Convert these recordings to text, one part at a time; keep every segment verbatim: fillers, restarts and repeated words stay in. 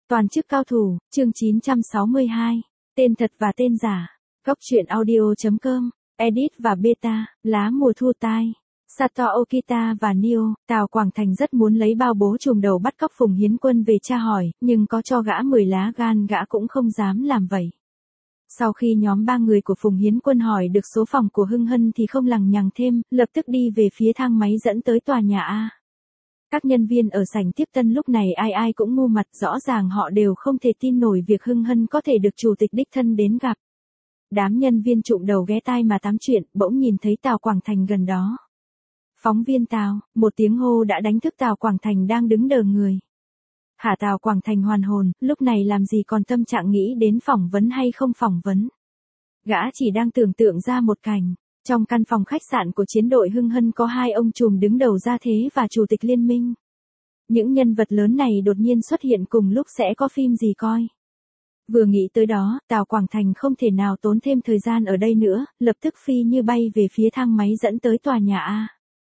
Toàn chức cao thủ, chương chín trăm sáu mươi hai. Tên thật và tên giả. Góc truyện audio.com. Edit và beta, lá mùa thu tai. Sato Okita và Neo, Tào Quảng Thành rất muốn lấy bao bố trùm đầu bắt cóc Phùng Hiến Quân về tra hỏi, nhưng có cho gã mười lá gan gã cũng không dám làm vậy. Sau khi nhóm ba người của Phùng Hiến Quân hỏi được số phòng của Hưng Hân thì không lằng nhằng thêm, lập tức đi về phía thang máy dẫn tới tòa nhà A. Các nhân viên ở sảnh tiếp tân lúc này ai ai cũng ngu mặt, rõ ràng họ đều không thể tin nổi việc Hưng Hân có thể được chủ tịch đích thân đến gặp. Đám nhân viên trụm đầu ghé tai mà tám chuyện, bỗng nhìn thấy Tào Quảng Thành gần đó. Phóng viên Tào, một tiếng hô đã đánh thức Tào Quảng Thành đang đứng đờ người. Hả? Tào Quảng Thành hoàn hồn, lúc này làm gì còn tâm trạng nghĩ đến phỏng vấn hay không phỏng vấn. Gã chỉ đang tưởng tượng ra một cảnh. Trong căn phòng khách sạn của chiến đội Hưng Hân có hai ông trùm đứng đầu gia thế và chủ tịch liên minh. Những nhân vật lớn này đột nhiên xuất hiện cùng lúc sẽ có phim gì coi. Vừa nghĩ tới đó, Tào Quảng Thành không thể nào tốn thêm thời gian ở đây nữa, lập tức phi như bay về phía thang máy dẫn tới tòa nhà A.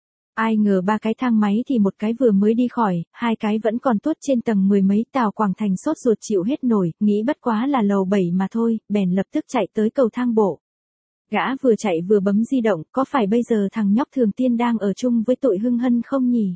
Ai ngờ ba cái thang máy thì một cái vừa mới đi khỏi, hai cái vẫn còn tuốt trên tầng mười mấy. Tào Quảng Thành sốt ruột chịu hết nổi, nghĩ bất quá là lầu bảy mà thôi, bèn lập tức chạy tới cầu thang bộ. Gã vừa chạy vừa bấm di động, có phải bây giờ thằng nhóc Thường Tiên đang ở chung với tụi Hưng Hân không nhỉ?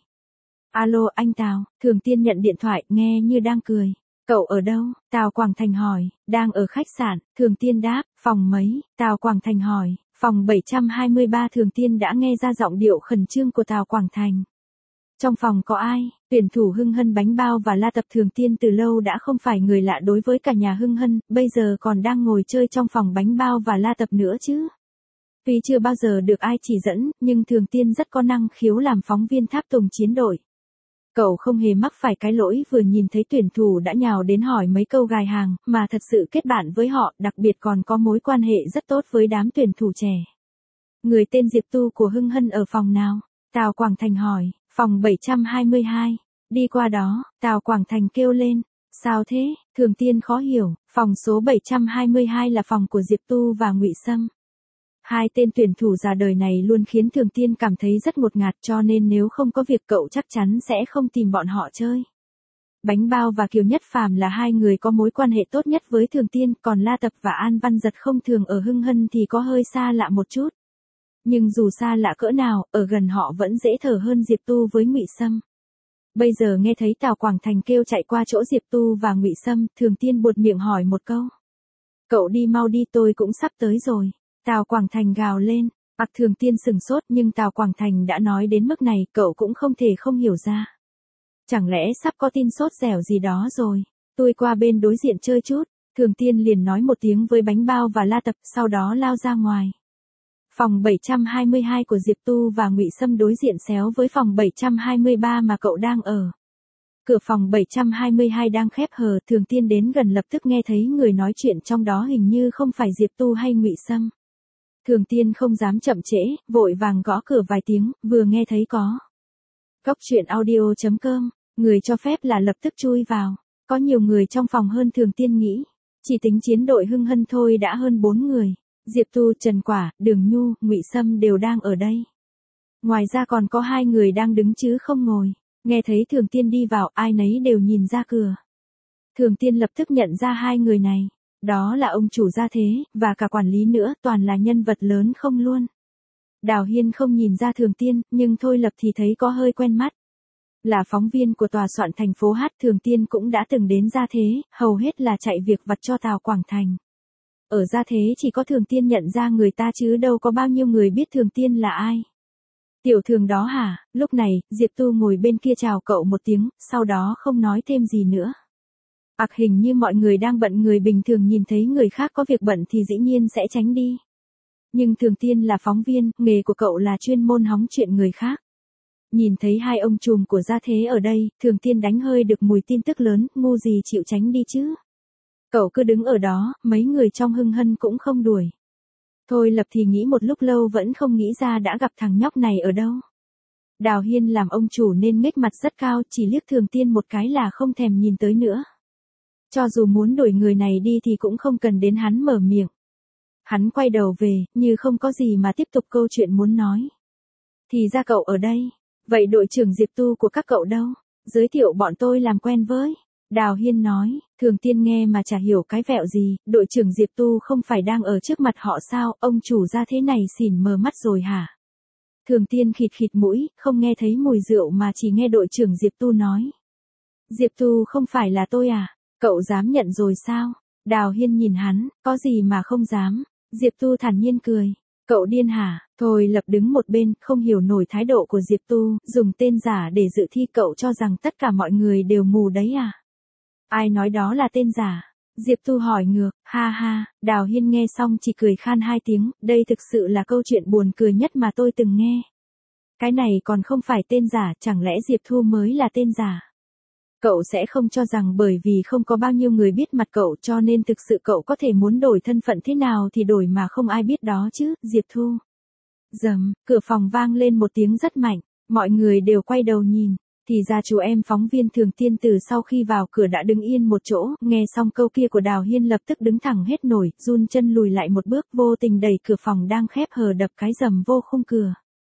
Alo anh Tào, Thường Tiên nhận điện thoại, nghe như đang cười. Cậu ở đâu? Tào Quảng Thành hỏi. Đang ở khách sạn, Thường Tiên đáp. Phòng mấy? Tào Quảng Thành hỏi. Phòng bảy trăm hai mươi ba. Thường Tiên đã nghe ra giọng điệu khẩn trương của Tào Quảng Thành. Trong phòng có ai? Tuyển thủ Hưng Hân bánh bao và La Tập. Thường Tiên từ lâu đã không phải người lạ đối với cả nhà Hưng Hân, bây giờ còn đang ngồi chơi trong phòng bánh bao và La Tập nữa chứ. Tuy chưa bao giờ được ai chỉ dẫn, nhưng Thường Tiên rất có năng khiếu làm phóng viên tháp tùng chiến đội. Cậu không hề mắc phải cái lỗi vừa nhìn thấy tuyển thủ đã nhào đến hỏi mấy câu gài hàng, mà thật sự kết bạn với họ, đặc biệt còn có mối quan hệ rất tốt với đám tuyển thủ trẻ. Người tên Diệp Tu của Hưng Hân ở phòng nào? Tào Quảng Thành hỏi. Phòng bảy trăm hai mươi hai. Đi qua đó, Tào Quảng Thành kêu lên. Sao thế? Thường Tiên khó hiểu. Phòng số bảy trăm hai mươi hai là phòng của Diệp Tu và Ngụy Sâm. Hai tên tuyển thủ già đời này luôn khiến Thường Tiên cảm thấy rất ngột ngạt, cho nên nếu không có việc cậu chắc chắn sẽ không tìm bọn họ chơi. Bánh bao và Kiều Nhất Phàm là hai người có mối quan hệ tốt nhất với Thường Tiên, còn La Tập và An Văn Giật không thường ở Hưng Hân thì có hơi xa lạ một chút. Nhưng dù xa lạ cỡ nào, ở gần họ vẫn dễ thở hơn Diệp Tu với Ngụy Sâm. Bây giờ nghe thấy Tào Quảng Thành kêu chạy qua chỗ Diệp Tu và Ngụy Sâm, Thường Tiên buột miệng hỏi một câu. Cậu đi mau đi, tôi cũng sắp tới rồi. Tào Quảng Thành gào lên. Ặc! Thường Tiên sừng sốt, nhưng Tào Quảng Thành đã nói đến mức này, cậu cũng không thể không hiểu ra. Chẳng lẽ sắp có tin sốt dẻo gì đó rồi. Tôi qua bên đối diện chơi chút. Thường Tiên liền nói một tiếng với bánh bao và La Tập, sau đó lao ra ngoài. Phòng bảy trăm hai mươi hai của Diệp Tu và Ngụy Sâm đối diện xéo với phòng bảy trăm hai mươi ba mà cậu đang ở. Cửa phòng bảy trăm hai mươi hai đang khép hờ, Thường Tiên đến gần lập tức nghe thấy người nói chuyện trong đó hình như không phải Diệp Tu hay Ngụy Sâm. Thường Tiên không dám chậm trễ, vội vàng gõ cửa vài tiếng, vừa nghe thấy có. Góc truyện audio.com, người cho phép là lập tức chui vào. Có nhiều người trong phòng hơn Thường Tiên nghĩ. Chỉ tính chiến đội Hưng Hân thôi đã hơn bốn người. Diệp Tu, Trần Quả, Đường Nhu, Ngụy Sâm đều đang ở đây. Ngoài ra còn có hai người đang đứng chứ không ngồi. Nghe thấy Thường Tiên đi vào, ai nấy đều nhìn ra cửa. Thường Tiên lập tức nhận ra hai người này. Đó là ông chủ gia thế, và cả quản lý nữa, toàn là nhân vật lớn không luôn. Đào Hiên không nhìn ra Thường Tiên, nhưng Thôi Lập thì thấy có hơi quen mắt. Là phóng viên của tòa soạn thành phố Hát, Thường Tiên cũng đã từng đến gia thế, hầu hết là chạy việc vặt cho Tào Quảng Thành. Ở gia thế chỉ có Thường Tiên nhận ra người ta chứ đâu có bao nhiêu người biết Thường Tiên là ai. Tiểu Thường đó hả? Lúc này, Diệp Tu ngồi bên kia chào cậu một tiếng, sau đó không nói thêm gì nữa. Ặc! Hình như mọi người đang bận, người bình thường nhìn thấy người khác có việc bận thì dĩ nhiên sẽ tránh đi. Nhưng Thường Tiên là phóng viên, nghề của cậu là chuyên môn hóng chuyện người khác. Nhìn thấy hai ông trùm của gia thế ở đây, Thường Tiên đánh hơi được mùi tin tức lớn, ngu gì chịu tránh đi chứ. Cậu cứ đứng ở đó, mấy người trong Hưng Hân cũng không đuổi. Thôi Lập thì nghĩ một lúc lâu vẫn không nghĩ ra đã gặp thằng nhóc này ở đâu. Đào Hiên làm ông chủ nên nhếch mặt rất cao, chỉ liếc Thường Tiên một cái là không thèm nhìn tới nữa. Cho dù muốn đuổi người này đi thì cũng không cần đến hắn mở miệng. Hắn quay đầu về, như không có gì mà tiếp tục câu chuyện muốn nói. Thì ra cậu ở đây. Vậy đội trưởng Diệp Tu của các cậu đâu? Giới thiệu bọn tôi làm quen với. Đào Hiên nói, Thường Tiên nghe mà chả hiểu cái vẹo gì, đội trưởng Diệp Tu không phải đang ở trước mặt họ sao, ông chủ ra thế này xỉn mờ mắt rồi hả? Thường Tiên khịt khịt mũi, không nghe thấy mùi rượu mà chỉ nghe đội trưởng Diệp Tu nói. Diệp Tu không phải là tôi à? Cậu dám nhận rồi sao? Đào Hiên nhìn hắn, có gì mà không dám? Diệp Tu thản nhiên cười. Cậu điên hả? Thôi Lập đứng một bên, không hiểu nổi thái độ của Diệp Tu, dùng tên giả để dự thi, cậu cho rằng tất cả mọi người đều mù đấy à? Ai nói đó là tên giả? Diệp Tu hỏi ngược, ha ha, Đào Hiên nghe xong chỉ cười khan hai tiếng, đây thực sự là câu chuyện buồn cười nhất mà tôi từng nghe. Cái này còn không phải tên giả, chẳng lẽ Diệp Thu mới là tên giả? Cậu sẽ không cho rằng bởi vì không có bao nhiêu người biết mặt cậu cho nên thực sự cậu có thể muốn đổi thân phận thế nào thì đổi mà không ai biết đó chứ, Diệp Thu. Dầm, cửa phòng vang lên một tiếng rất mạnh, mọi người đều quay đầu nhìn, thì ra chú em phóng viên Thường Tiên từ sau khi vào cửa đã đứng yên một chỗ, nghe xong câu kia của Đào Hiên lập tức đứng thẳng hết nổi, run chân lùi lại một bước, vô tình đẩy cửa phòng đang khép hờ đập cái rầm vô khung cửa.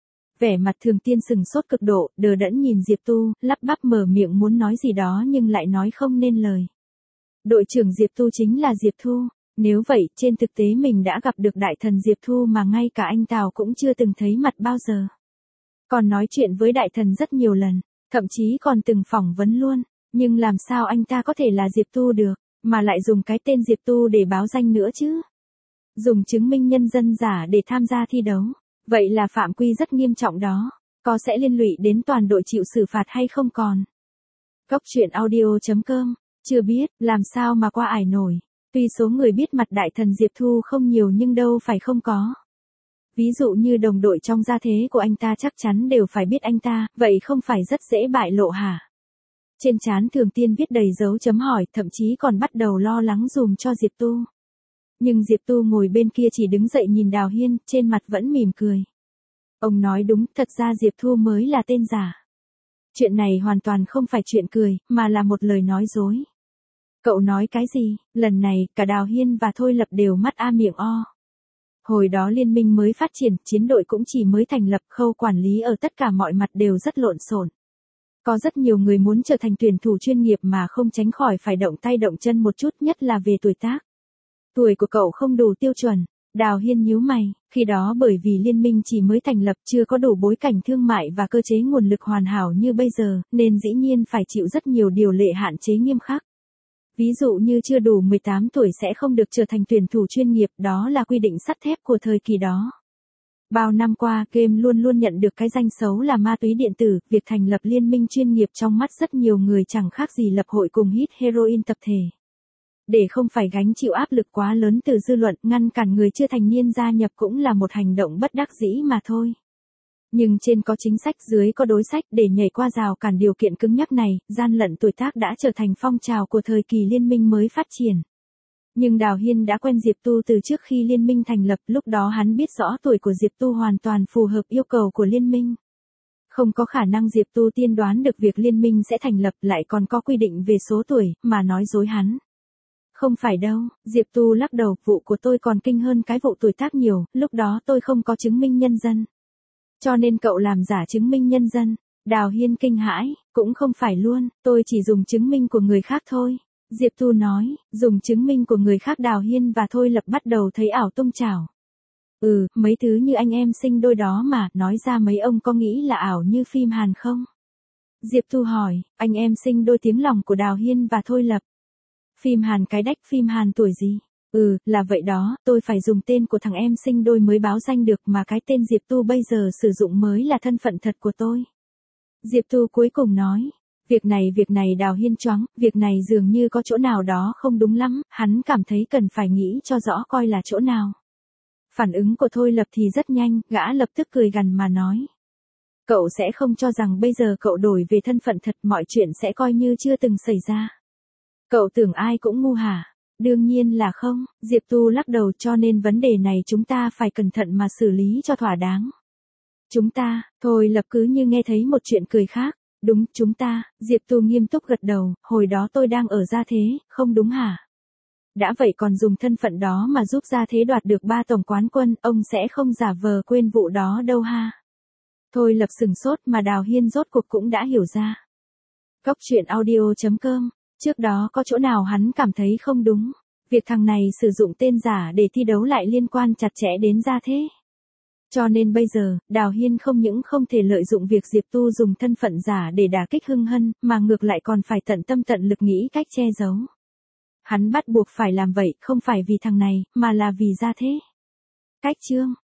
Vẻ mặt Thường Tiên sừng sốt cực độ, đờ đẫn nhìn Diệp Tu, lắp bắp mở miệng muốn nói gì đó nhưng lại nói không nên lời. Đội trưởng Diệp Tu chính là Diệp Thu, nếu vậy, trên thực tế mình đã gặp được đại thần Diệp Thu mà ngay cả anh Tào cũng chưa từng thấy mặt bao giờ. Còn nói chuyện với đại thần rất nhiều lần, thậm chí còn từng phỏng vấn luôn, nhưng làm sao anh ta có thể là Diệp Tu được, mà lại dùng cái tên Diệp Tu để báo danh nữa chứ? Dùng chứng minh nhân dân giả để tham gia thi đấu. Vậy là phạm quy rất nghiêm trọng đó, có sẽ liên lụy đến toàn đội chịu xử phạt hay không còn? Góc truyện audio chấm com, chưa biết, làm sao mà qua ải nổi. Tuy số người biết mặt đại thần Diệp Thu không nhiều nhưng đâu phải không có. Ví dụ như đồng đội trong gia thế của anh ta chắc chắn đều phải biết anh ta, vậy không phải rất dễ bại lộ hả? Trên trán Thường Tiên viết đầy dấu chấm hỏi, thậm chí còn bắt đầu lo lắng dùm cho Diệp Tu. Nhưng Diệp Tu ngồi bên kia chỉ đứng dậy nhìn Đào Hiên, trên mặt vẫn mỉm cười. Ông nói đúng, thật ra Diệp Thu mới là tên giả. Chuyện này hoàn toàn không phải chuyện cười, mà là một lời nói dối. Cậu nói cái gì? Lần này, cả Đào Hiên và Thôi Lập đều mắt a miệng o. Hồi đó liên minh mới phát triển, chiến đội cũng chỉ mới thành lập, khâu quản lý ở tất cả mọi mặt đều rất lộn xộn. Có rất nhiều người muốn trở thành tuyển thủ chuyên nghiệp mà không tránh khỏi phải động tay động chân một chút, nhất là về tuổi tác. Tuổi của cậu không đủ tiêu chuẩn. Đào Hiên nhíu mày, khi đó bởi vì liên minh chỉ mới thành lập, chưa có đủ bối cảnh thương mại và cơ chế nguồn lực hoàn hảo như bây giờ, nên dĩ nhiên phải chịu rất nhiều điều lệ hạn chế nghiêm khắc. Ví dụ như chưa đủ mười tám tuổi sẽ không được trở thành tuyển thủ chuyên nghiệp, đó là quy định sắt thép của thời kỳ đó. Bao năm qua, game luôn luôn nhận được cái danh xấu là ma túy điện tử, việc thành lập liên minh chuyên nghiệp trong mắt rất nhiều người chẳng khác gì lập hội cùng hít heroin tập thể. Để không phải gánh chịu áp lực quá lớn từ dư luận, ngăn cản người chưa thành niên gia nhập cũng là một hành động bất đắc dĩ mà thôi. Nhưng trên có chính sách, dưới có đối sách, để nhảy qua rào cản điều kiện cứng nhắc này, gian lận tuổi tác đã trở thành phong trào của thời kỳ liên minh mới phát triển. Nhưng Đào Hiên đã quen Diệp Tu từ trước khi liên minh thành lập, lúc đó hắn biết rõ tuổi của Diệp Tu hoàn toàn phù hợp yêu cầu của liên minh. Không có khả năng Diệp Tu tiên đoán được việc liên minh sẽ thành lập, lại còn có quy định về số tuổi, mà nói dối hắn. Không phải đâu, Diệp Tu lắc đầu, vụ của tôi còn kinh hơn cái vụ tuổi tác nhiều, lúc đó tôi không có chứng minh nhân dân. Cho nên cậu làm giả chứng minh nhân dân. Đào Hiên kinh hãi, cũng không phải luôn, tôi chỉ dùng chứng minh của người khác thôi. Diệp Tu nói, dùng chứng minh của người khác. Đào Hiên và Thôi Lập bắt đầu thấy ảo tung chảo. Ừ, mấy thứ như anh em sinh đôi đó mà, nói ra mấy ông có nghĩ là ảo như phim Hàn không? Diệp Tu hỏi, anh em sinh đôi tiếng lòng của Đào Hiên và Thôi Lập. Phim Hàn cái đách, phim Hàn tuổi gì? Ừ, là vậy đó, tôi phải dùng tên của thằng em sinh đôi mới báo danh được, mà cái tên Diệp Tu bây giờ sử dụng mới là thân phận thật của tôi. Diệp Tu cuối cùng nói, việc này việc này Đào Hiên choáng, việc này dường như có chỗ nào đó không đúng lắm, hắn cảm thấy cần phải nghĩ cho rõ coi là chỗ nào. Phản ứng của Thôi Lập thì rất nhanh, gã lập tức cười gằn mà nói. Cậu sẽ không cho rằng bây giờ cậu đổi về thân phận thật mọi chuyện sẽ coi như chưa từng xảy ra. Cậu tưởng ai cũng ngu hả? Đương nhiên là không, Diệp Tu lắc đầu, cho nên vấn đề này chúng ta phải cẩn thận mà xử lý cho thỏa đáng. Chúng ta, Thôi Lập cứ như nghe thấy một chuyện cười khác. Đúng, chúng ta, Diệp Tu nghiêm túc gật đầu, hồi đó tôi đang ở gia thế, không đúng hả? Đã vậy còn dùng thân phận đó mà giúp gia thế đoạt được ba tổng quán quân, ông sẽ không giả vờ quên vụ đó đâu ha. Thôi Lập sừng sốt mà Đào Hiên rốt cuộc cũng đã hiểu ra. Góc truyện audio chấm com Trước đó có chỗ nào hắn cảm thấy không đúng. Việc thằng này sử dụng tên giả để thi đấu lại liên quan chặt chẽ đến Gia Thế. Cho nên bây giờ, Đào Hiên không những không thể lợi dụng việc Diệp Tu dùng thân phận giả để đả kích Hưng Hân, mà ngược lại còn phải tận tâm tận lực nghĩ cách che giấu. Hắn bắt buộc phải làm vậy không phải vì thằng này, mà là vì Gia Thế. Cách chương